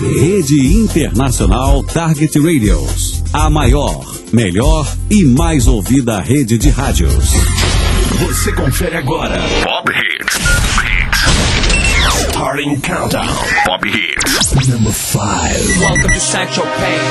Rede Internacional Target Radios. A maior, melhor e mais ouvida rede de rádios. Você confere agora. Pop Hits. Starting Countdown. Pop Hits. Number 5. Welcome to Sancho Pay.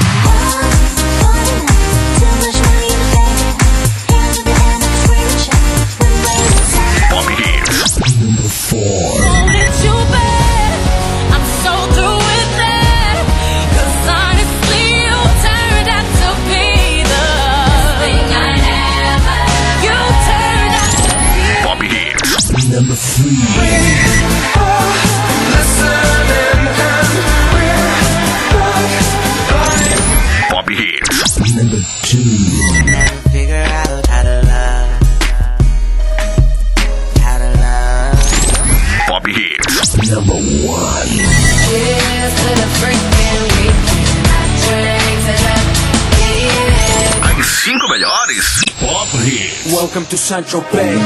Pop Hits. Number 4. Number 3. Pop Hits. Number 2. Figure out how to love. How to love. Pop Hits. Number 1. Cheers to the freaking weekend. Drinks and As 5 melhores. Pop Hits. Welcome to Sancho Pay.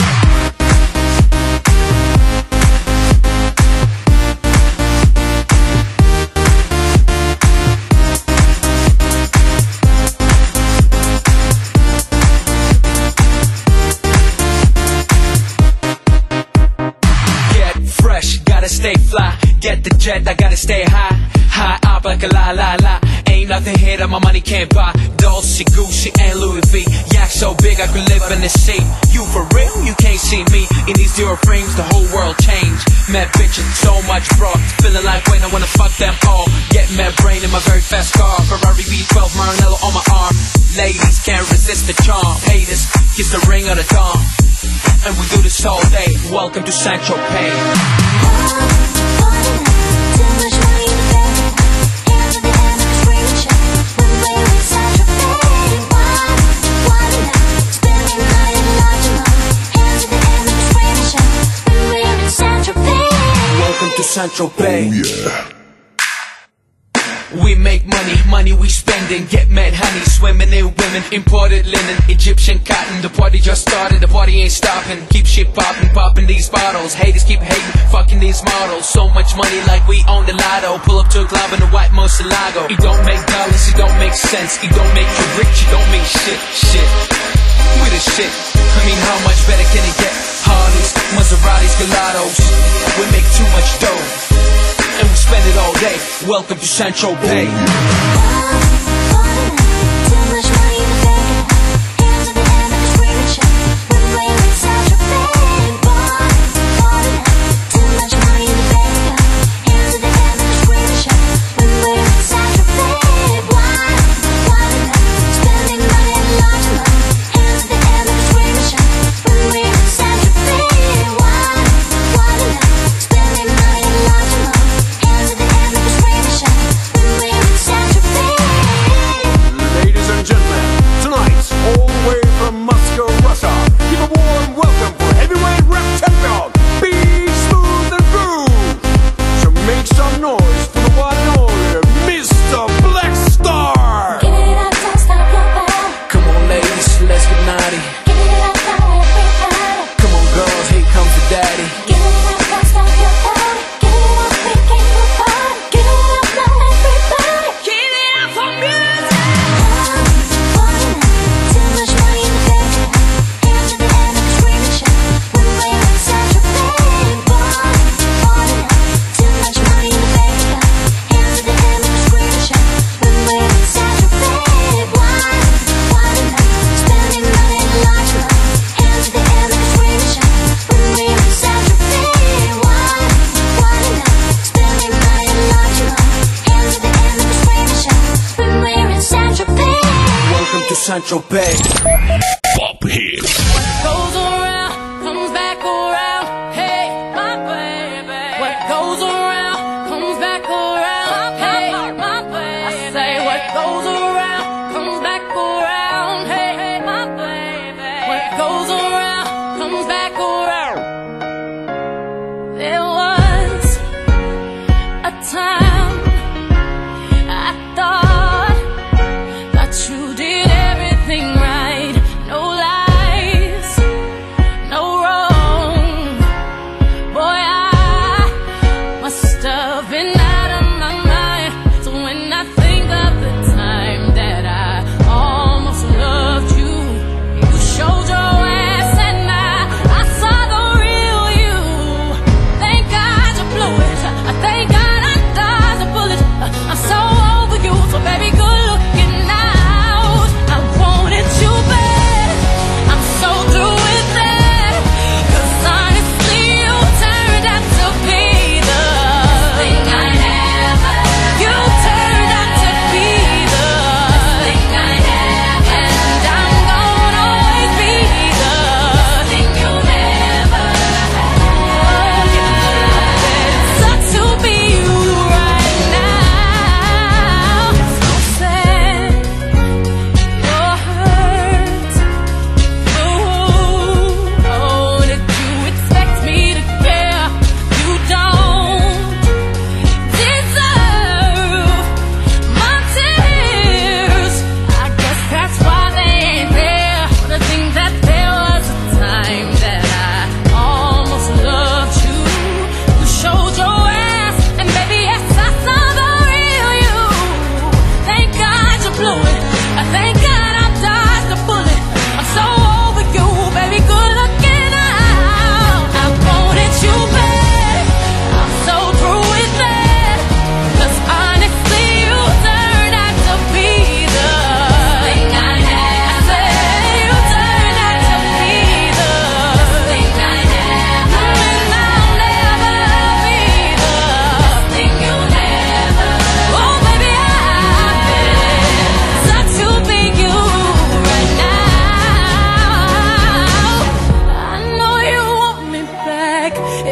Stay fly, get the jet, I gotta stay high. High up like a la la la. Ain't nothing here that my money can't buy. Dolce, Gucci, and Louis V. Yak so big I could live in the sea. You for real? You can't see me. In these zero frames, the whole world changed. Mad bitches, so much broad. Feeling like wait, I wanna fuck them all. Get mad brain in my very fast car. Ferrari V12, Maranello on my arm. Ladies can't resist the charm. Haters, kiss the ring of the dawn. And we do this all day. Welcome to Sancho Pay. Welcome to Sancho Pay. Oh yeah. We make money, money we spending. Get mad honey, swimming in women. Imported linen, Egyptian cotton. The party just started, the party ain't stopping. Keep shit popping, popping these bottles. Haters keep hating, fucking these models. So much money like we own the lotto. Pull up to a club in a white Murcielago. It don't make dollars, it don't make sense. It don't make you rich, it don't mean shit, shit. We the shit, I mean how much better can it get? Harleys, Maseratis, Gelatos. We make too much dough and we spend it all day. Welcome to Sancho Pay. Sancho Pay. Pop Hits. What goes around comes back around. Hey, my baby. What goes around comes back around. Hey, my baby. I say what goes around comes back around. Hey, my baby. What goes around comes back around. There was a time I thought that you did everything right. No lies, no wrong. Boy, I must have been out of my mind.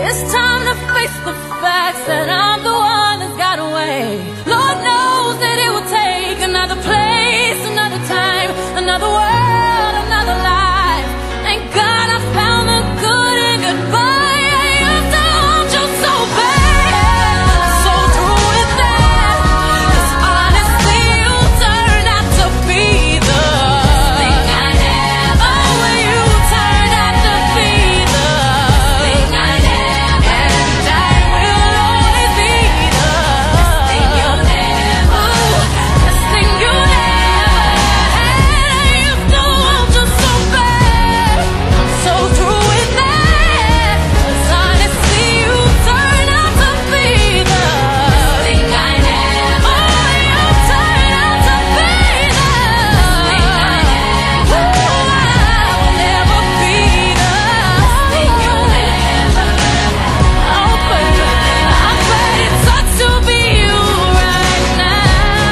It's time to face the facts that I'm the one that's got away. Lord knows that it will take another place, another time, another world, another life. Thank God I found the good in goodbye. I used to want you so bad, so through with that. 'Cause honestly, you turned out to be the thing I never. Oh, you turned out to be the thing I never. And I will always be the thing you'll never. The thing you never had. I used to want you so bad. I'm so through with that. 'Cause honestly, you turned out to be the thing I never. Oh, you turned out to be the thing I never. Oh, I will never be the thing you'll never. Oh, but it sucks to be you right now.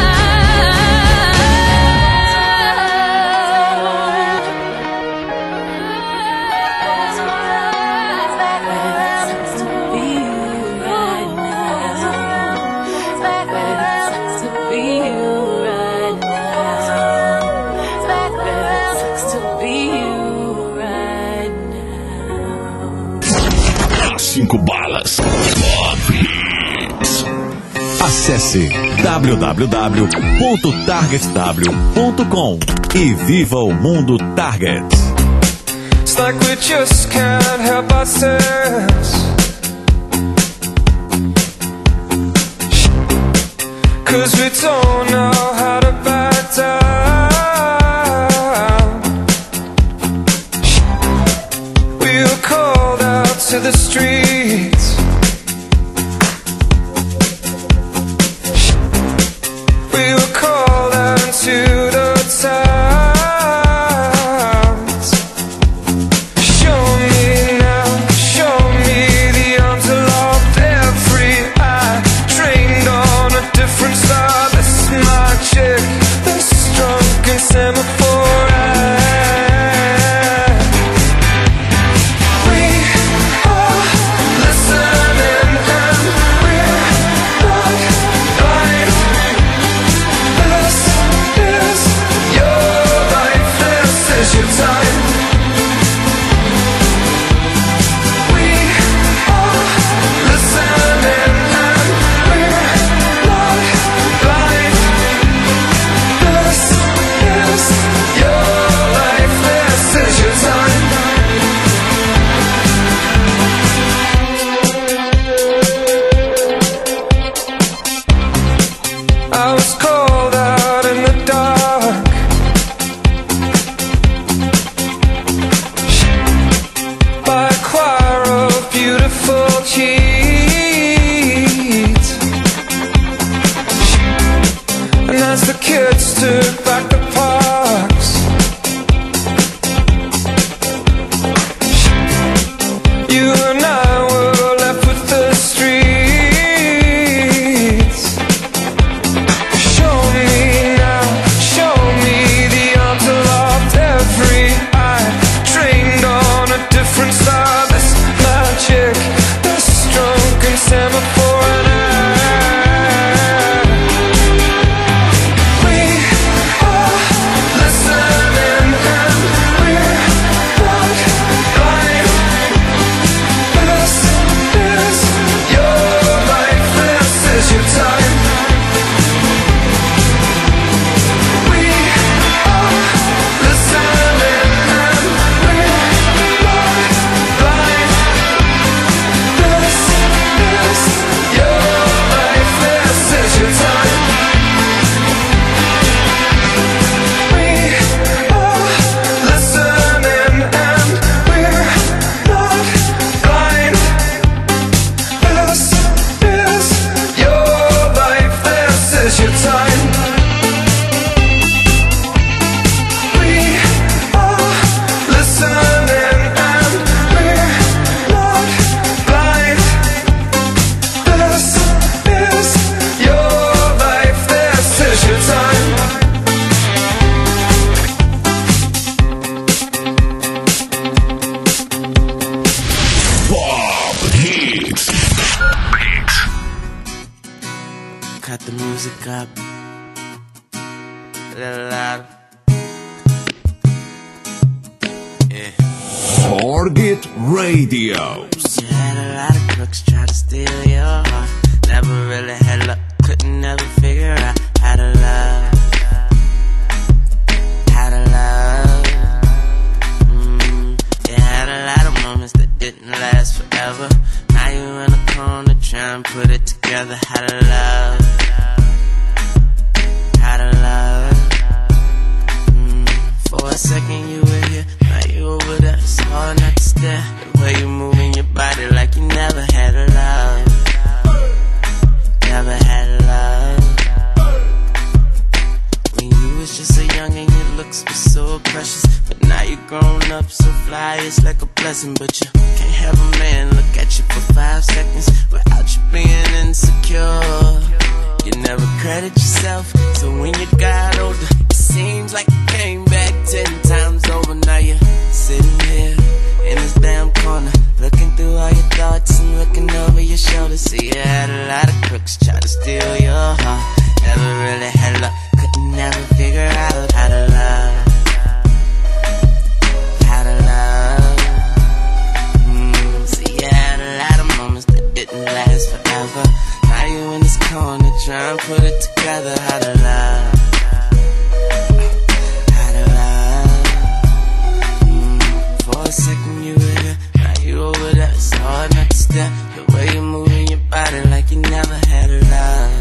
Cinco balas. Top Hits. Acesse www.targetw.com e viva o mundo Target. It's like we just can't help ourselves. 'Cause we don't know how to back down. We were called out to the streets. We were called out into the towns. Show me now, show me the arms aloft, every eye trained on a different star. This is my chick, this drunken semaphore eye. We are cut the music up a little louder. Yeah. Target Radios. You had a lot of crooks try to steal your heart. Never really had luck, couldn't never figure out how to love. How to love. You had a lot of moments that didn't last forever. Now you in a corner trying to put it together. How to love. How to love. For a second you were here, now you over there. It's hard not to stare. The way you moving your body like you never had a love. Never had a love. When you was just so young and your looks were so precious, but now you grown up so fly, it's like a blessing. But you can't have a man look at you for 5 seconds without you being insecure. You never credit yourself, so when you got older, it seems like you came back 10 times over. Now you're sitting here in this damn corner, looking through all your thoughts and looking over your shoulder. See, you had a lot of crooks try to steal your heart. Never really had luck, couldn't never figure out how to love. How to love. See, you had a lot of moments that didn't last forever. Now you in this corner trying to put it together. How to love. How to love. For a second you were here, now you over there. It's hard not to stare. The way you're moving your body like you never had a love.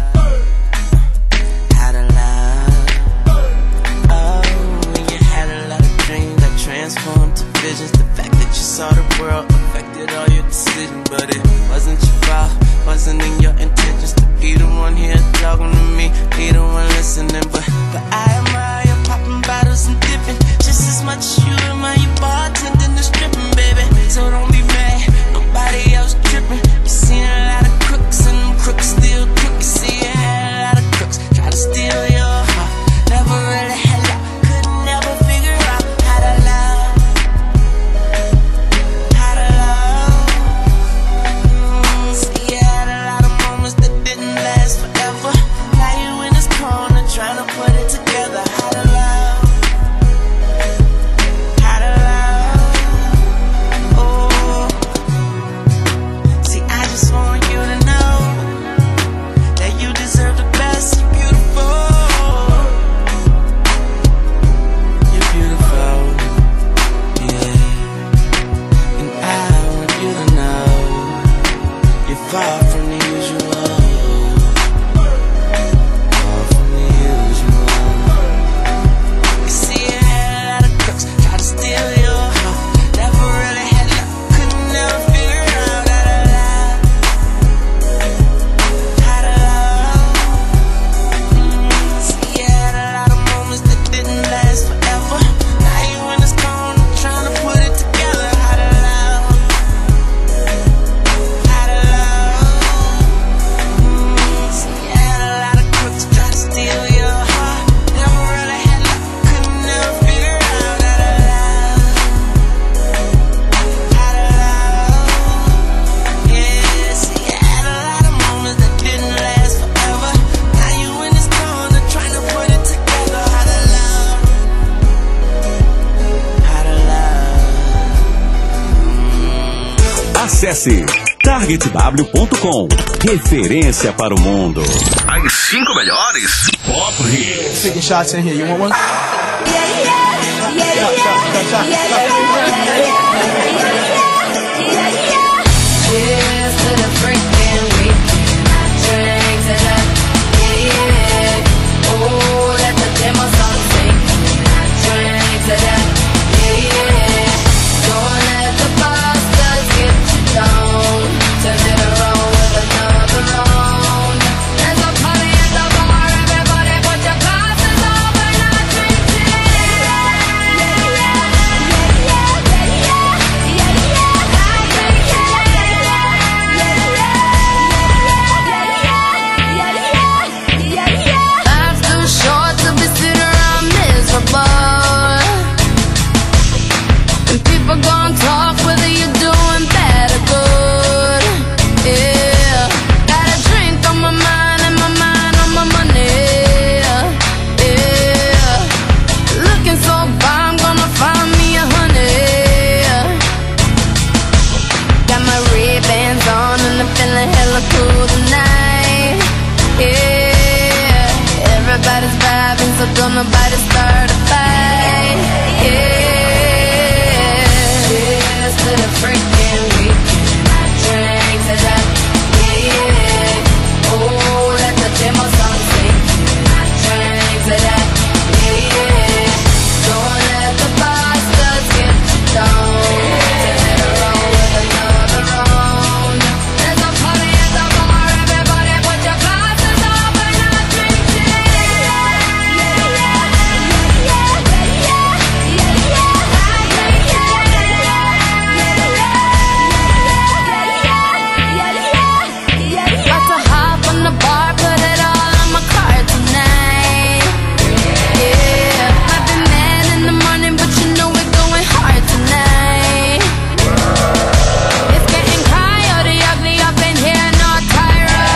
How to love. Oh, when you had a lot of dreams that transformed to visions. The fact that you saw the world affected all your decisions, but it wasn't your fault, wasn't in your intentions to be the one here talking to me, be the one listening. But I admire you popping bottles and dipping just as much as you admire you bartending and stripping, baby. So don't be mad, nobody else tripping. You seen a lot of crooks and them crooks still crook. You see you had a lot of crooks try to steal your heart. Never really had luck, couldn't never figure out how to love. How to love. See, you had a lot of moments that didn't last forever. Now you in this corner trying to put it together. How to love. How to love. Oh. See, I just want you to know that you deserve the best. You're beautiful. You're beautiful. Yeah. And I want you to know you're far from the usual. Far from the usual. You see, you had a lot of crooks try to steal your heart. Never really had luck, couldn't never figure out how to love. How to love. See, you had a lot of moments that didn't last forever. Now you in this corner trying to put it together. How to love. How to love. See, you had a lot of crooks try to steal your heart. Never really had luck, couldn't never figure out how to love. How to love. Yeah, see, you had a lot of moments that didn't last forever. Now you in this corner trying to put it together. How to love. How to love. Acesse targetw.com. Referência para o mundo. As 5 melhores Pop Hits. Taking shots in here. You want one? Cheers to the freaking weekend. Drinks it up, yeah. Oh, let the demo song sing. Drinks it up, yeah. Don't let the busters get you down. Turn it around with another round. There's a party at the bar, everybody put your glasses on when I drink it. Yeah, yeah, yeah, yeah, yeah, yeah. Yeah, everybody's vibing, so don't nobody start a fight. Yeah, cheers to the freaking weekend. I drank to that. Yeah, oh, let the demo song sing. I drank to that. Yeah, don't let the bastards get you down. Turn it around with another round. There's a party at the bar, everybody put your glasses up and I drink to that. About to hop on the bar, put it all on my card tonight. Yeah, might be mad in the morning, but you know we're going hard tonight. It's getting coyote ugly up in here, no Tyra.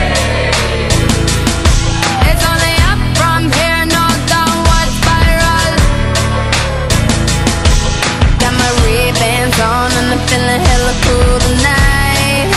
It's only up from here, no downward spiral. Got my Ray-Bans on and I'm feeling hella cool tonight.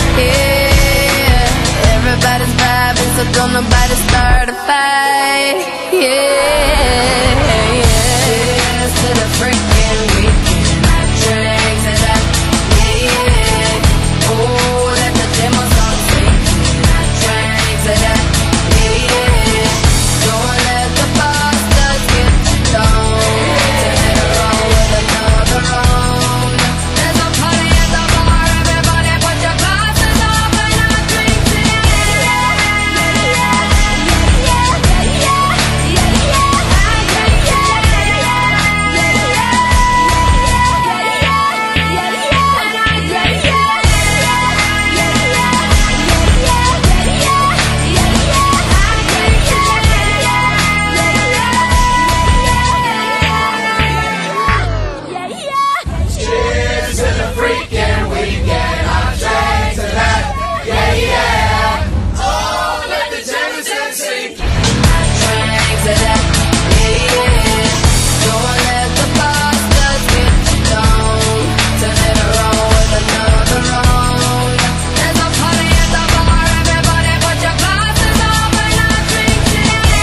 Yeah, everybody's vibing, so don't nobody start a fight. Yeah, cheers to the freaking weekend. I drank to that. Yeah, oh, let the demo song sing. I drank to that. Yeah, don't let the bastards get you down. Turn it around with another round. There's a party at the bar, everybody put your glasses up and I drink to Cheers to the freaking weekend. I drank to that. Yeah, yeah. Oh, let the Jameson sing. I drank to that. Yeah, don't let the bastards get you down. Turn it around with another round. There's a party at the bar, everybody put your glasses up and I drink to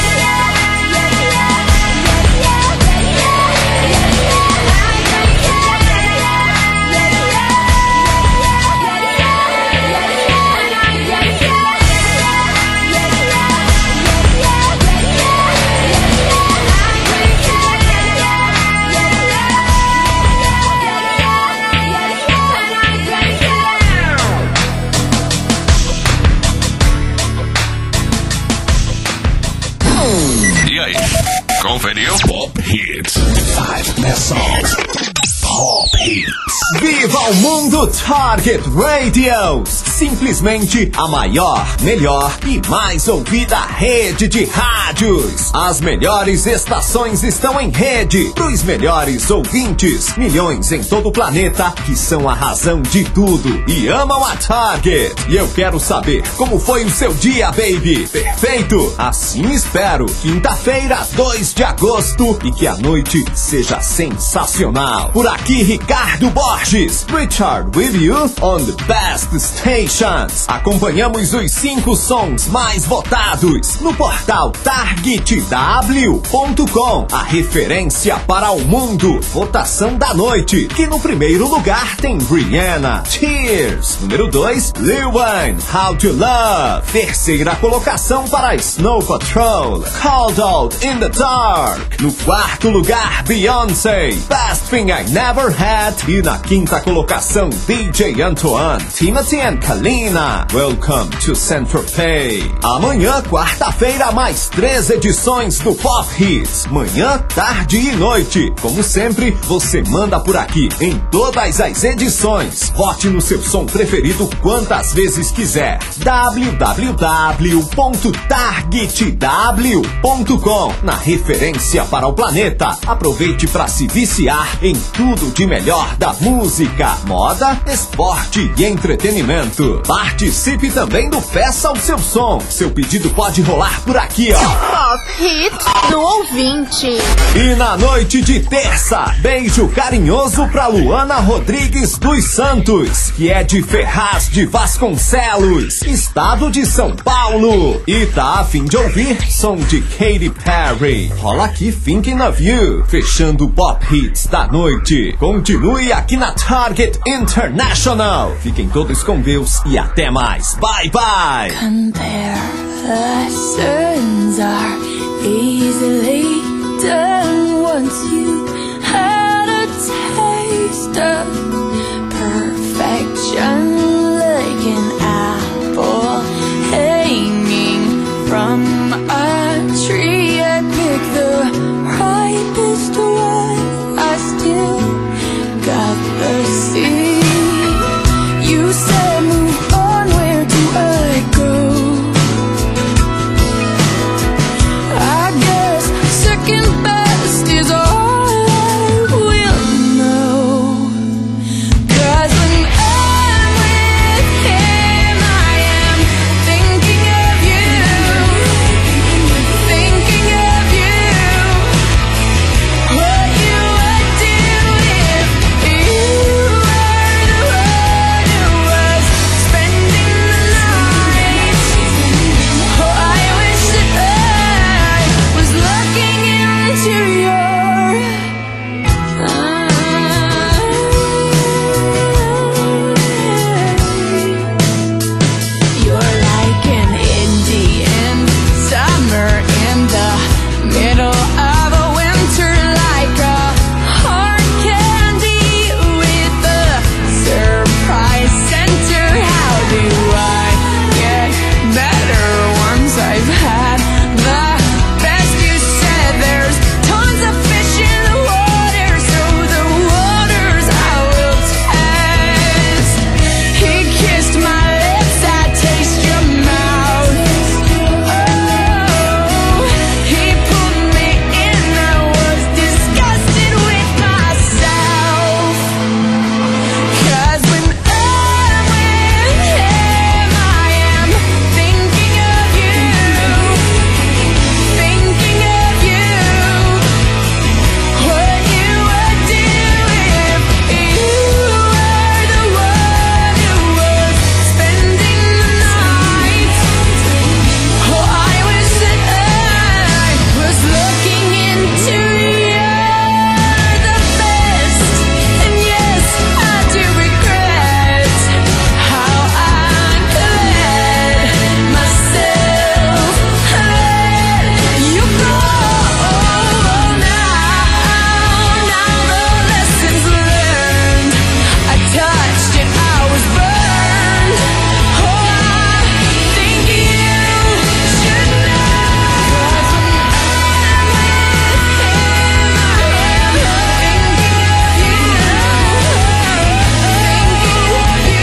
E aí, conferiu? Pop Hits. 5 best songs. Pop Hits. Viva o mundo Target Radios! Simplesmente a maior, melhor e mais ouvida rede de rádios. As melhores estações estão em rede pros melhores ouvintes. Milhões em todo o planeta que são a razão de tudo e amam a Target. E eu quero saber como foi o seu dia, baby. Perfeito? Assim espero. Quinta-feira, 2 de agosto e que a noite seja sensacional. Por aqui, Ricardo Borges. Richard with you on the best stations. Acompanhamos os 5 sons mais votados no portal targetw.com, a referência para o mundo. Votação da noite, que no primeiro lugar tem Rihanna, Tears. Número 2, Lil Wayne, How to Love. Terceira colocação para Snow Patrol, Cold Out in the Dark. No quarto lugar, Beyoncé, Best Thing I Never Had. E na quinta colocação, DJ Antoine, Timothy and Kalina, Welcome to Saint-Tropez. Amanhã, quarta-feira, mais 3 edições do Pop Hits. Manhã, tarde e noite. Como sempre, você manda por aqui em todas as edições. Vote no seu som preferido quantas vezes quiser. www.targetw.com, na referência para o planeta. Aproveite para se viciar em tudo de melhor da música. moda, esporte e entretenimento. Participe também do Peça o Seu Som. Seu pedido pode rolar por aqui, ó. Pop Hits do ouvinte. E na noite de terça, beijo carinhoso pra Luana Rodrigues dos Santos, que é de Ferraz de Vasconcelos, estado de São Paulo. E tá a fim de ouvir som de Katy Perry. Rola aqui Thinking of You, fechando o Pop Hits da noite. Continue aqui na Target International. Fiquem todos com Deus e até mais. Bye, bye. Comparisons are easily done once you had a taste of perfection, like an apple hanging from a tree. I pick the ripest one, I still got the seed. You said move on, where do I go? I guess second best is all I will know. 'Cause when I'm with him, I am thinking of you, thinking of you. What you would do if you were the one who was spending the night. Oh, I wish that I was looking into your eyes. You're like an Indian summer in the middle of a winter, like a hard candy with a surprise center. How do I get better once I've had the best? You said there's tons of fish in the water, so the waters I will test. He kissed my lips, I taste your mouth. Oh, he pulled me in, I was disgusted with myself. 'Cause when I'm with him, I am thinking of you, thinking of you. What you would do if you were the one who was spending the night. Oh, I wish that I was looking into you're the best. And yes, I do regret how I let myself let you go. Now the lessons learned, I touched it, I was burned. Oh, I think you should know. 'Cause when I'm with him, I am thinking of you, thinking of you.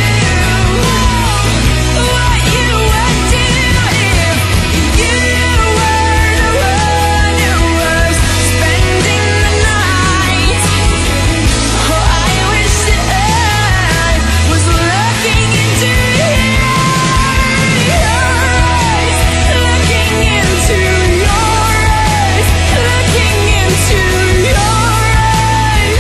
What you would do if you were the one who was spending the night. Oh, I wish that I was looking into your eyes, looking into your eyes, looking into your eyes.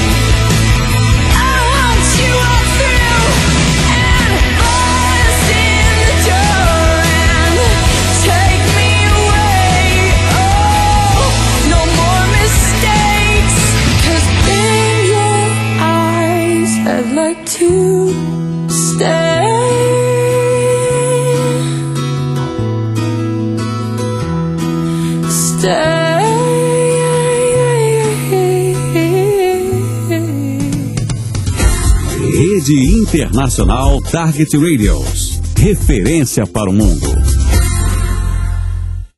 I want you all through and bust in the door and take me away. Oh, no more mistakes, 'cause in your eyes I'd like to stay. Rede Internacional Target Radios. Referência para o mundo.